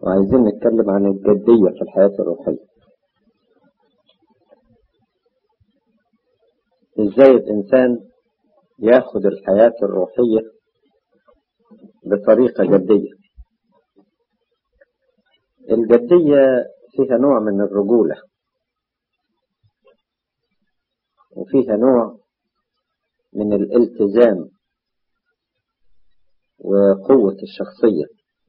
وعايزين نتكلم عن الجدية في الحياة الروحية. ازاي الإنسان ياخد الحياة الروحية بطريقة جدية. الجدية فيها نوع من الرجولة، وفيها نوع من الالتزام وقوة الشخصية،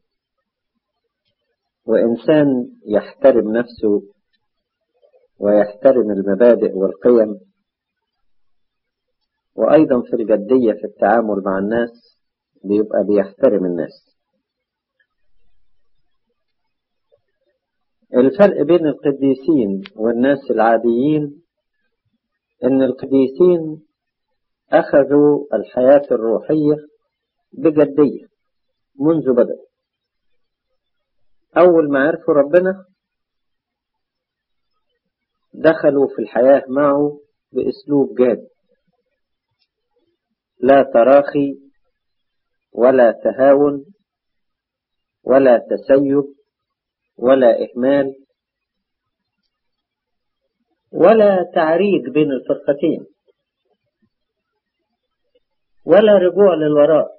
وإنسان يحترم نفسه ويحترم المبادئ والقيم، وأيضا في الجدية في التعامل مع الناس بيبقى بيحترم الناس. الفرق بين القديسين والناس العاديين إن القديسين أخذوا الحياة الروحية بجدية منذ بدأ. أول ما عرفوا ربنا دخلوا في الحياة معه بأسلوب جاد، لا تراخي ولا تهاون ولا تسيب ولا إهمال ولا تعريج بين الفرقتين ولا رجوع للوراء.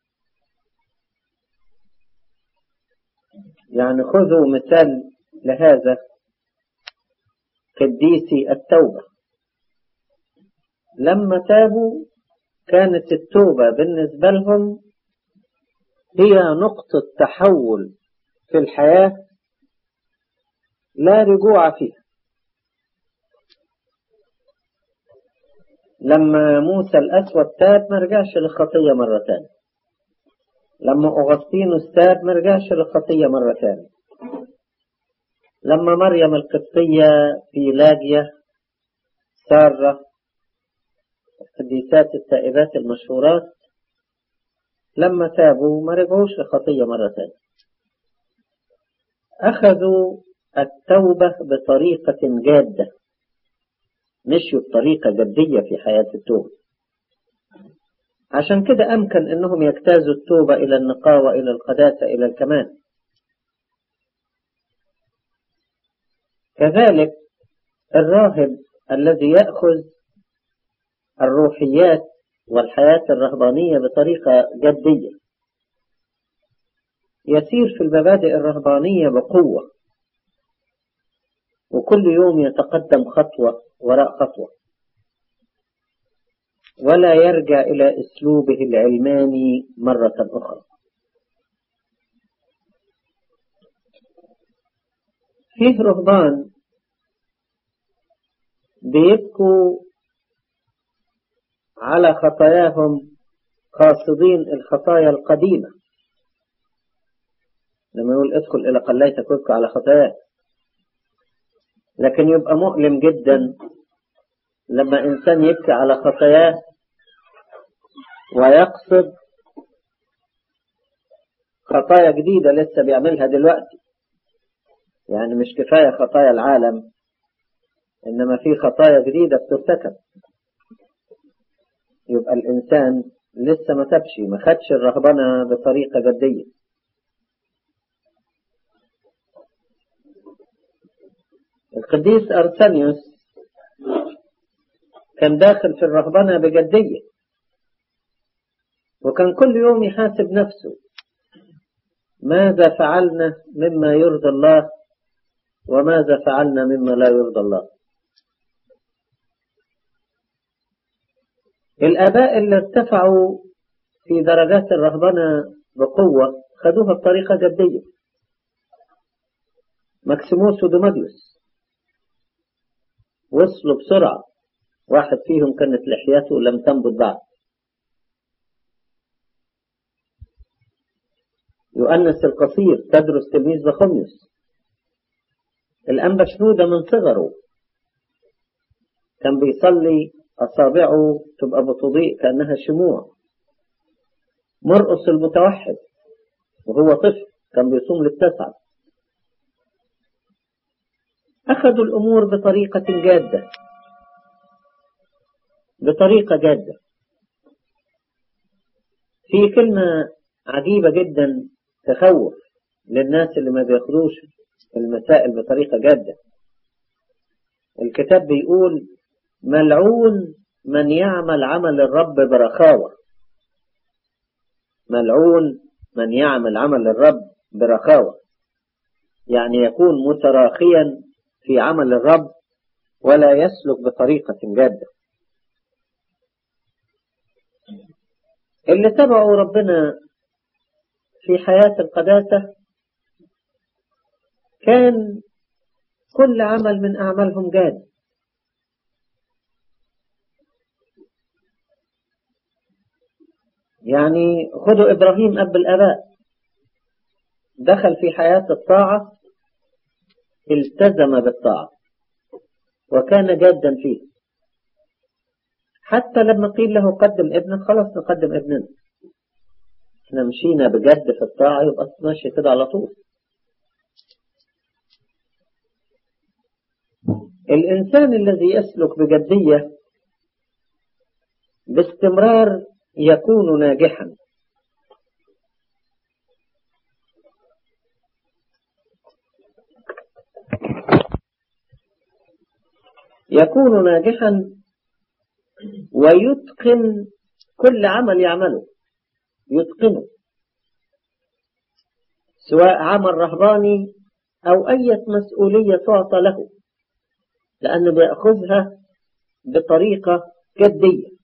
يعني خذوا مثال لهذا قديسي التوبة. لما تابوا كانت التوبة بالنسبة لهم هي نقطة تحول في الحياة لا رجوع فيها. لما موسى الأسود تاب ما رجعش للخطية مرة تانية. لما أغسطينوس تاب ما رجعش للخطية مرة تانية. لما مريم القبطية في لاجية، سارة، القديسات التائبات المشهورات، لما تابوا ما رجعوش للخطية مرة تانية. أخذوا التوبة بطريقة جادة، مشوا بطريقة جدية في حياة التوبة. عشان كده أمكن أنهم يجتازوا التوبة إلى النقاوة، إلى القداسة، إلى الكمال. كذلك الراهب الذي يأخذ الروحيات والحياة الرهبانية بطريقة جدية يسير في المبادئ الرهبانية بقوة، وكل يوم يتقدم خطوة وراء خطوة، ولا يرجع إلى أسلوبه العلماني مرة أخرى. فيه رهبان بيبكوا على خطاياهم قاصدين الخطايا القديمة. لما يقول ادخل إلى قليتك وابكى على خطاياك، لكن يبقى مؤلم جدا لما إنسان يبكي على خطاياه ويقصد خطايا جديدة لسه بيعملها دلوقتي. يعني مش كفاية خطايا العالم، إنما في خطايا جديدة بترتكب. يبقى الإنسان لسه ما تبش، ما خدش الرهبنة بطريقة جدية. القديس أرسانيوس كان داخل في الرهبنة بجدية، وكان كل يوم يحاسب نفسه: ماذا فعلنا مما يرضي الله وماذا فعلنا مما لا يرضي الله. الآباء اللي ارتفعوا في درجات الرهبنة بقوة خدوها بطريقة جدية. ماكسيموس ودوماديوس وصلوا بسرعة، واحد فيهم كانت لحيته لم تنبت بعد. يؤنس القصير تدرس تلميذ بخوميوس. الأنبا شنودة من صغره كان بيصلي أصابعه تبقى بتضيء كأنها شموع. مرقس المتوحد وهو طفل كان بيصوم للتسعة. أخذوا الأمور بطريقة جادة، بطريقة جادة. في كلمة عجيبة جدا تخوف للناس اللي ما بياخدوش المسائل بطريقة جادة. الكتاب بيقول ملعون من يعمل عمل الرب برخاوة. ملعون من يعمل عمل الرب برخاوة، يعني يكون متراخيا في عمل الرب ولا يسلك بطريقة جادة. اللي تبعوا ربنا في حياة القداسة كان كل عمل من أعمالهم جاد. يعني خذوا إبراهيم أب الآباء، دخل في حياة الطاعة، التزم بالطاعة وكان جادا فيه. حتى لما قيل له قدم ابنك، خلاص نقدم ابننا، احنا مشينا بجد في الطاعة، يبقى ماشي كده على طول. الإنسان الذي يسلك بجدية باستمرار يكون ناجحا. يكون ناجحا ويتقن كل عمل يعمله، يتقنه، سواء عمل رهباني أو أي مسؤولية تعطى له، لأنه بيأخذها بطريقة جدية.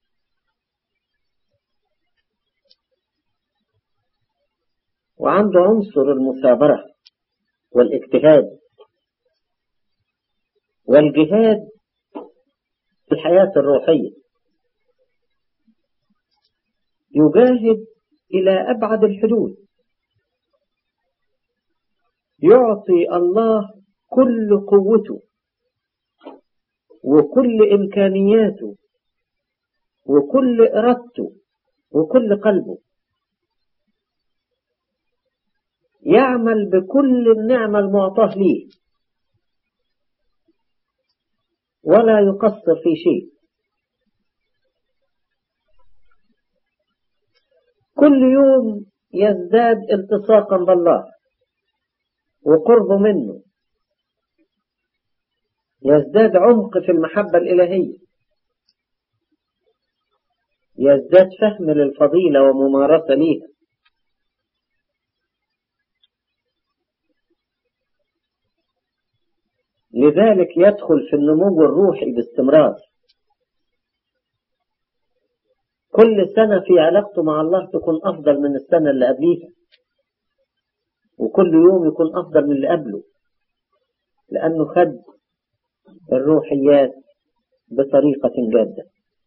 وعنده عنصر المثابرة والاجتهاد والجهاد في الحياة الروحية، يجاهد إلى أبعد الحدود، يعطي الله كل قوته وكل إمكانياته وكل إرادته وكل قلبه، يعمل بكل النعمة المعطاة ليه ولا يقصر في شيء. كل يوم يزداد التصاقا بالله وقربه منه، يزداد عمق في المحبة الإلهية، يزداد فهم للفضيلة وممارسة ليها. لذلك يدخل في النمو الروحي باستمرار. كل سنة في علاقته مع الله تكون أفضل من السنة اللي قبليها، وكل يوم يكون أفضل من اللي قبله، لأنه خد الروحيات بطريقة جادة.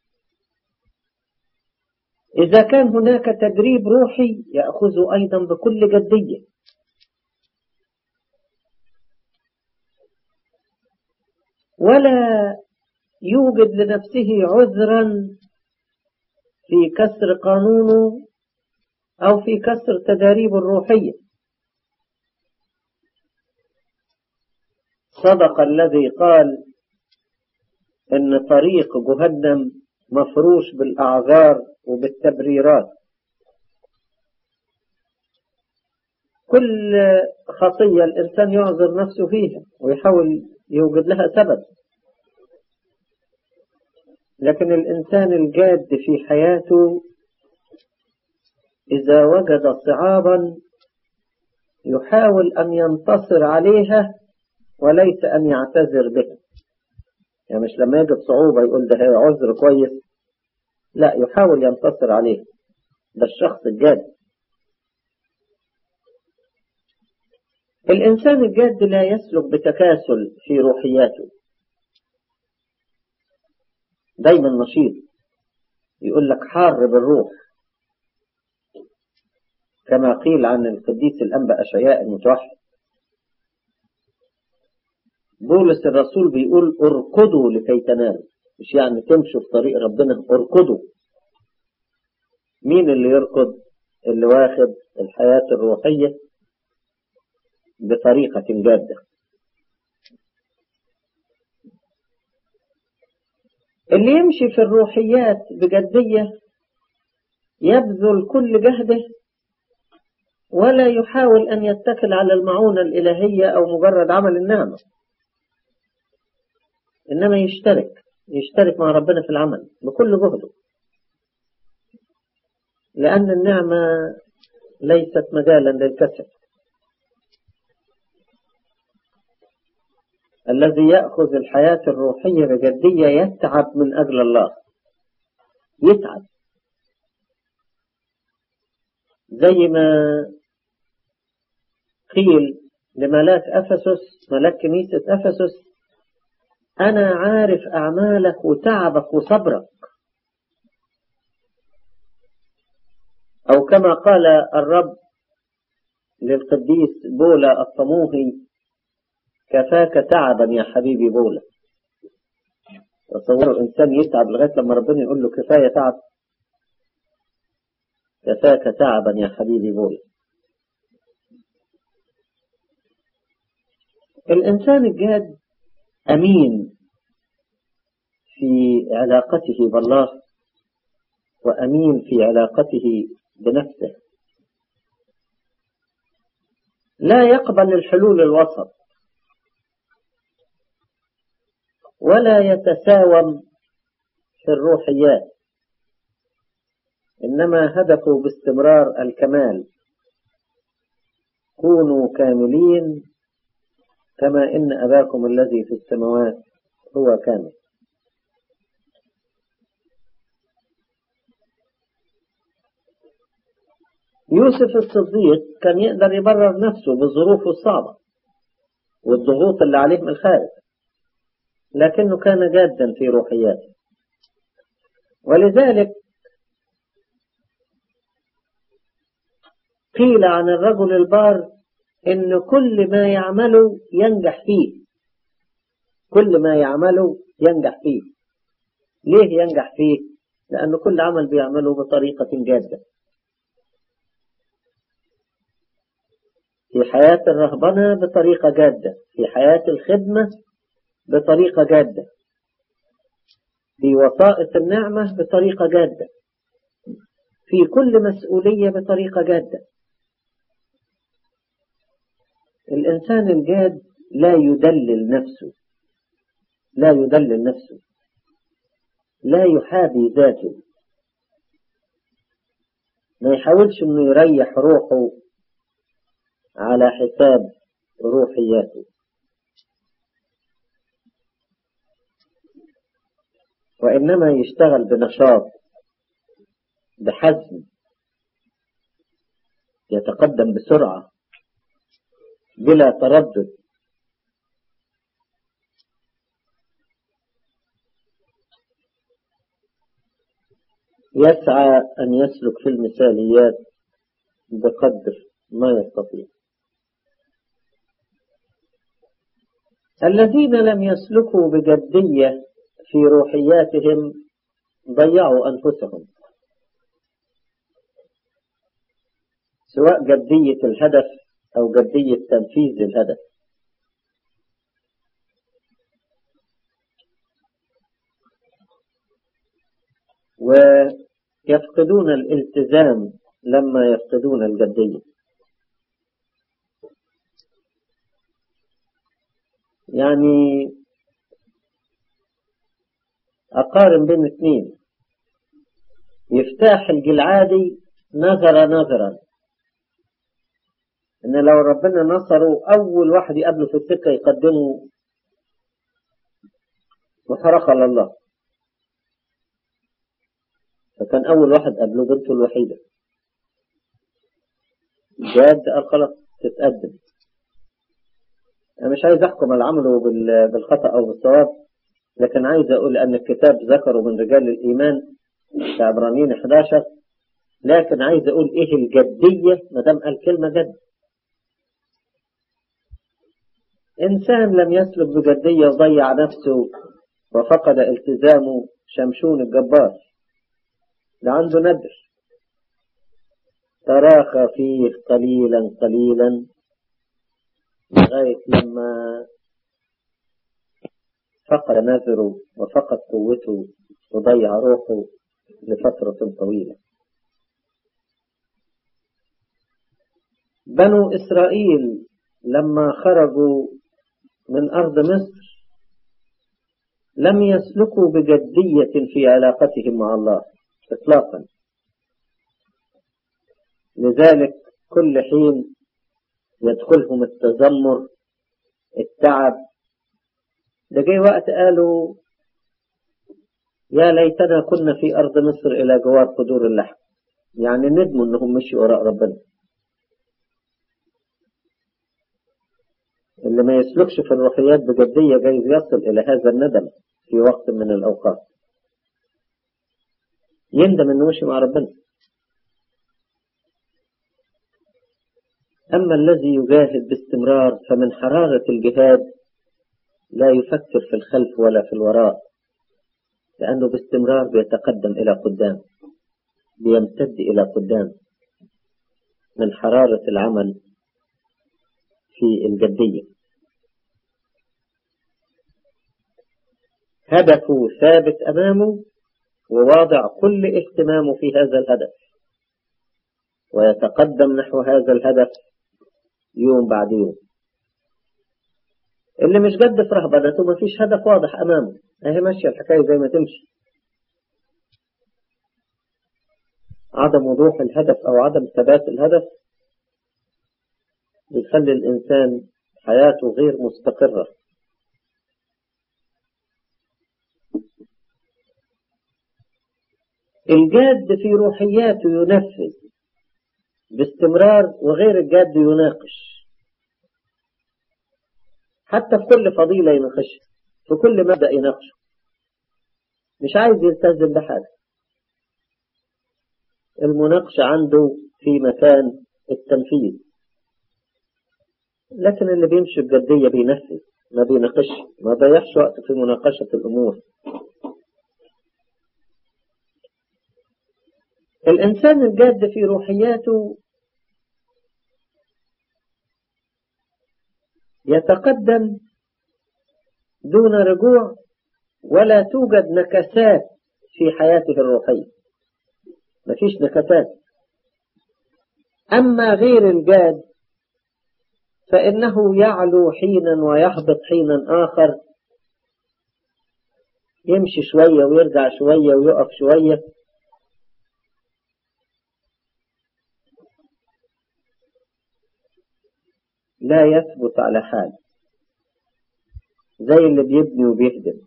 إذا كان هناك تدريب روحي يأخذه أيضا بكل جدية. ولا يوجد لنفسه عذرا في كسر قانونه أو في كسر تداريبه الروحية. صدق الذي قال إن طريق جهنم مفروش بالأعذار وبالتبريرات. كل خطية الإنسان يعذر نفسه فيها ويحاول يوجد لها سبب، لكن الإنسان الجاد في حياته إذا وجد صعابا يحاول أن ينتصر عليها وليس أن يعتذر بها. يعني مش لما يجد صعوبة يقول ده هي عذر كويس، لا، يحاول ينتصر عليها. ده الشخص الجاد. الإنسان الجاد لا يسلك بتكاسل في روحياته، دايما نشيط، يقول لك حار بالروح، كما قيل عن القديس الأنبا أشعياء المتوحد. بولس الرسول بيقول اركضوا لكي تنالوا، مش يعني تمشوا في طريق ربنا، اركضوا. مين اللي يركض؟ اللي واخد الحياة الروحية بطريقة جادة. اللي يمشي في الروحيات بجدية يبذل كل جهده ولا يحاول أن يتكل على المعونة الإلهية أو مجرد عمل النعمة، إنما يشترك مع ربنا في العمل بكل جهده، لأن النعمة ليست مجالا للكسل. الذي يأخذ الحياة الروحية بجدية يتعب من أجل الله، يتعب زي ما قيل لملاك أفسس، ملاك كنيسة أفسس: أنا عارف أعمالك وتعبك وصبرك. أو كما قال الرب للقديس بولا الطموحي: كفاك تعبا يا حبيبي بولا. تصوروا إنسان يتعب لغاية لما ربنا يقول له كفاية تعب، كفاك تعبا يا حبيبي بولا. الإنسان الجاد أمين في علاقته بالله، وأمين في علاقته بنفسه، لا يقبل الحلول الوسط، ولا يتساوم في الروحيات، إنما هدفه باستمرار الكمال: كونوا كاملين كما إن أباكم الذي في السماوات هو كامل. يوسف الصديق كان يقدر يبرر نفسه بظروفه الصعبة والضغوط اللي عليه من الخارج، لكنه كان جادا في روحياته. ولذلك قيل عن الرجل البار إن كل ما يعمله ينجح فيه، كل ما يعمله ينجح فيه. ليه ينجح فيه؟ لأنه كل عمل بيعمله بطريقة جادة. في حياة الرهبنة بطريقة جادة، في حياة الخدمة بطريقة جادة، في وسائط النعمة بطريقة جادة، في كل مسؤولية بطريقة جادة. الإنسان الجاد لا يدلل نفسه، لا يدلل نفسه، لا يحابي ذاته، ما يحاولش انه يريح روحه على حساب روحياته، وإنما يشتغل بنشاط، بحزم، يتقدم بسرعة بلا تردد. يسعى أن يسلك في المثاليات بقدر ما يستطيع. الذين لم يسلكوا بجدية في روحياتهم ضيعوا أنفسهم، سواء جدية الهدف أو جدية تنفيذ الهدف. ويفقدون الالتزام لما يفقدون الجدية. يعني أقارن بين اثنين: يفتح الجلعادي نظرا إن لو ربنا نصره أول واحد يقابله في السكة يقدمه محرقة لله، فكان أول واحد قابله بنته الوحيدة. جاد قال خلاص تتقدم. أنا مش عايز أحكم على عمله بالخطأ أو بالصواب، لكن عايز أقول أن الكتاب ذكره من رجال الإيمان في عبرانيين 11، لكن عايز أقول إيه الجدية مدام قال كلمة جد. إنسان لم يسلك بجدية وضيع نفسه وفقد التزامه، شمشون الجبار ده عنده ندر، تراخى فيه قليلا لغاية لما فقد نذره وفقد قوته وضيع روحه لفترة طويلة. بنو إسرائيل لما خرجوا من أرض مصر لم يسلكوا بجدية في علاقتهم مع الله إطلاقا. لذلك كل حين يدخلهم التذمر، التعب. ده جاي وقت قالوا يا ليتنا كنا في أرض مصر إلى جوار قدور اللحم، يعني ندموا أنهم مشوا وراء ربنا. اللي ما يسلكش في الروحيات بجدية جايز يصل إلى هذا الندم في وقت من الأوقات، يندم أنه مشي مع ربنا. أما الذي يجاهد باستمرار فمن حرارة الجهاد لا يفكر في الخلف ولا في الوراء، لأنه باستمرار بيتقدم إلى قدام، بيمتد إلى قدام من حرارة العمل في الجدية. هدفه ثابت أمامه وواضع كل اهتمامه في هذا الهدف، ويتقدم نحو هذا الهدف يوم بعد يوم. اللي مش جد في رهبنته ما فيش هدف واضح أمامه، اهي ماشية الحكاية زي ما تمشي. عدم وضوح الهدف أو عدم ثبات الهدف بيخلي الإنسان حياته غير مستقرة. الجاد في روحياته ينفذ باستمرار، وغير الجاد يناقش. حتى في كل فضيلة يناقشها، في كل مبدأ يناقشه، مش عايز يلتزم بحاجة. المناقشة عنده في مكان التنفيذ، لكن اللي بيمشي بجدية بينفذ، ما بيناقش، ما ضيعش وقت في مناقشة الأمور. الإنسان الجاد في روحياته يتقدم دون رجوع، ولا توجد نكسات في حياته الروحية، مفيش نكسات. أما غير الجاد فإنه يعلو حينا ويهبط حينا آخر، يمشي شوية ويرجع شوية ويقف شوية. لا يثبت على حال، زي اللي بيبني وبيهدم،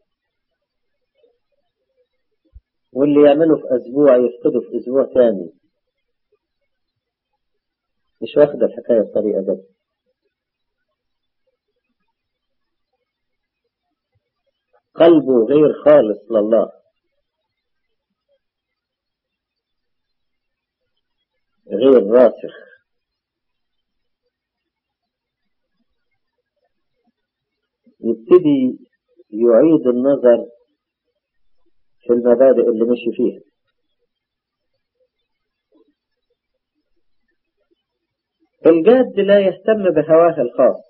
واللي يعمله في أسبوع يفقده في أسبوع ثاني. مش واخد الحكاية الطريقة دي. قلبه غير خالص لله، غير راسخ. يبتدي يعيد النظر في المبادئ اللي مشي فيها. الجاد لا يهتم بهواه الخاص،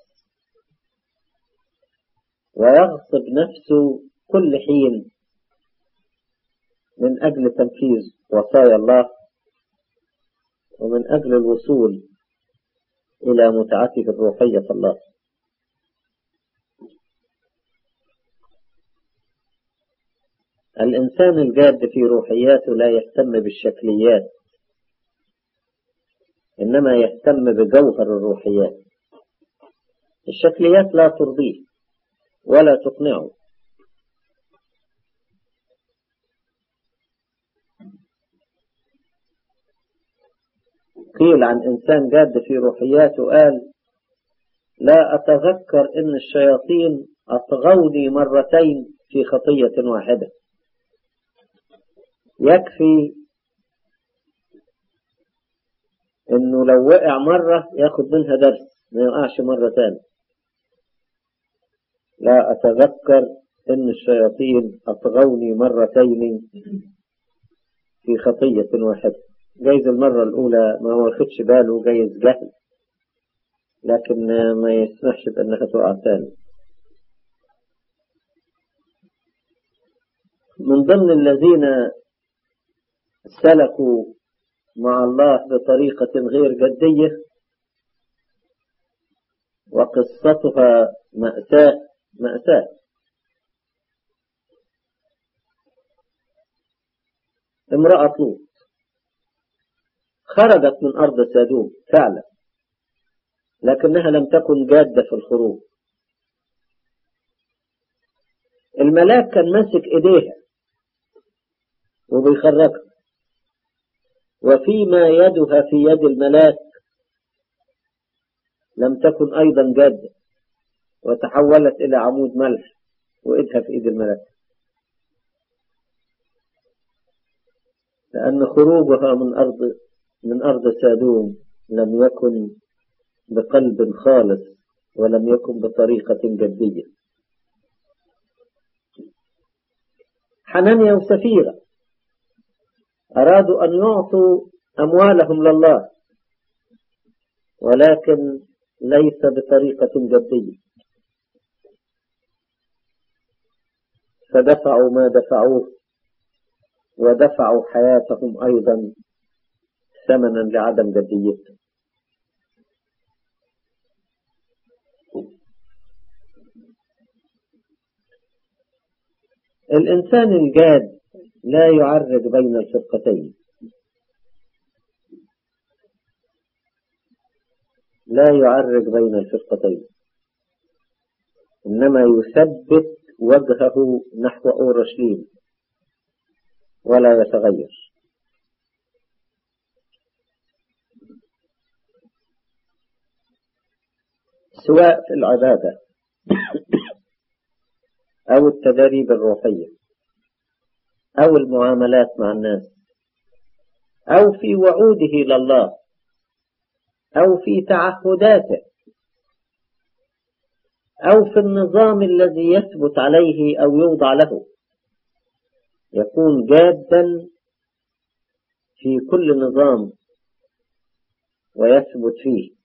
ويغصب نفسه كل حين من أجل تنفيذ وصايا الله، ومن أجل الوصول إلى متعته الروحية في الله. الإنسان الجاد في روحياته لا يهتم بالشكليات، إنما يهتم بجوهر الروحيات. الشكليات لا ترضيه ولا تقنعه. قيل عن إنسان جاد في روحياته، قال: لا أتذكر إن الشياطين أطغوني مرتين في خطية واحدة. يكفي إنه لو وقع مرة ياخد منها درس، ما يقعش مرة تاني. لا أتذكر إن الشياطين أطغوني مرتين في خطية واحدة. جايز المرة الأولى ما واخدش باله، جايز جهل، لكن ما يسمحش بأنها تقع تاني. من ضمن الذين سلكوا مع الله بطريقة غير جدية وقصتها مأساة مأساة. امرأة لوط خرجت من أرض سادوم فعلا، لكنها لم تكن جادة في الخروج. الملاك كان ماسك إيديها وبيخرجها، وفيما يدها في يد الملاك لم تكن أيضا جادة، وتحولت إلى عمود ملح وإيدها في إيد الملاك، لأن خروجها من أرض سادوم لم يكن بقلب خالص، ولم يكن بطريقة جدية. حنانيا وسفيرة أرادوا أن يعطوا أموالهم لله، ولكن ليس بطريقة جدية، فدفعوا ما دفعوه، ودفعوا حياتهم أيضا ثمنا لعدم جديته. الإنسان الجاد لا يعرج بين الفرقتين، لا يعرج بين الفرقتين، إنما يثبت وجهه نحو أورشليم ولا يتغير. سواء في العبادة أو التدريب الروحية أو المعاملات مع الناس أو في وعوده لله أو في تعهداته أو في النظام الذي يثبت عليه أو يوضع له، يكون جادا في كل نظام ويثبت فيه.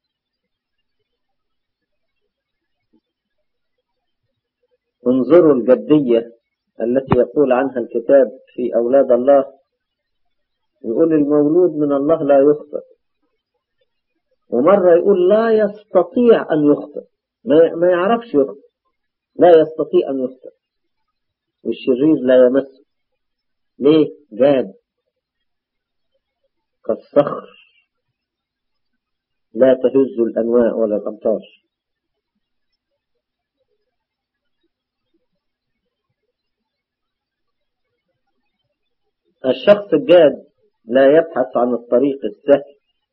انظروا الجدية التي يقول عنها الكتاب في أولاد الله، يقول المولود من الله لا يخطئ، ومرة يقول لا يستطيع أن يخطئ، ما يعرفش يخطئ، لا يستطيع أن يخطئ، والشرير لا يمسه. ليه؟ جاد كالصخر لا تهز الأنواء ولا الأمطار. الشخص الجاد لا يبحث عن الطريق السهل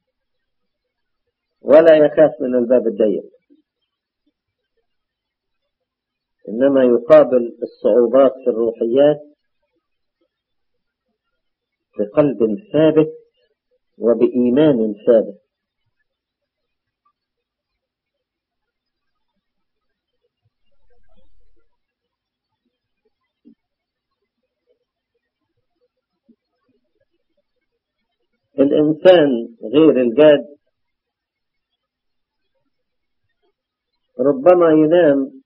ولا يخاف من الباب الضيق، إنما يقابل الصعوبات في الروحيات بقلب ثابت وبإيمان ثابت. الإنسان غير الجاد ربما ينام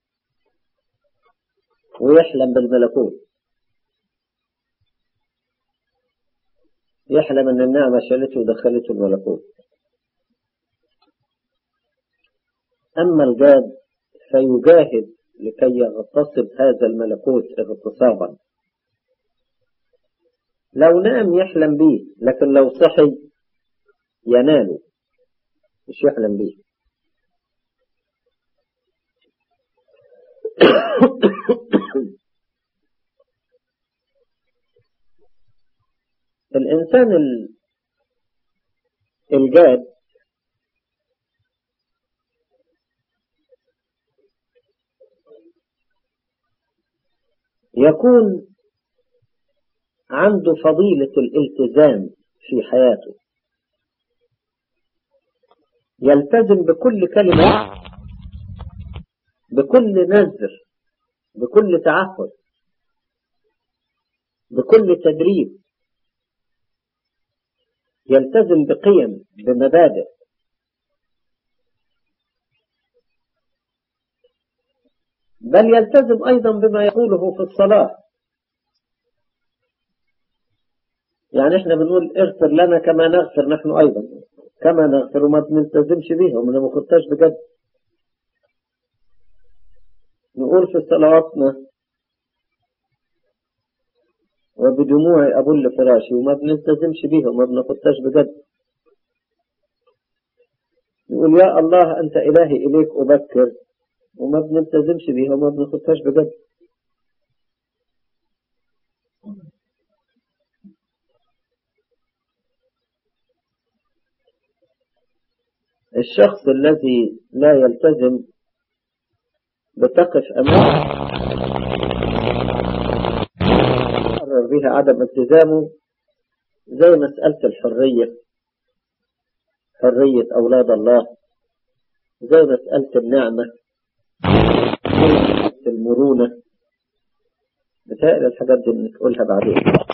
ويحلم بالملكوت، يحلم أن النعمة شالته ودخلته الملكوت. أما الجاد فيجاهد لكي يغتصب هذا الملكوت اغتصابا. لو نام يحلم به، لكن لو صحي يناله مش يحلم به. الإنسان الجاد يكون عنده فضيلة الالتزام في حياته، يلتزم بكل كلمة، بكل نذر، بكل تعهد، بكل تدريب، يلتزم بقيم، بمبادئ. بل يلتزم أيضا بما يقوله في الصلاة. يعني احنا بنقول اغفر لنا كما نغفر نحن أيضا، كما نغفر وما بنلتزمش بيها وما ناخدهاش بجد. نقول في صلواتنا وبدموعي أبل فراشي وما بنلتزمش بيها وما بناخدهاش بجد. نقول يا الله أنت إلهي إليك أبكر وما بنلتزمش بيها وما بناخدهاش بجد. الشخص الذي لا يلتزم بتقف أمامه يقرر بها عدم التزامه، زي مسألة الحرية، حرية أولاد الله، زي مسألة النعمة، زي مسألة المرونة. بتقل الحاجات دي نقولها بعدين.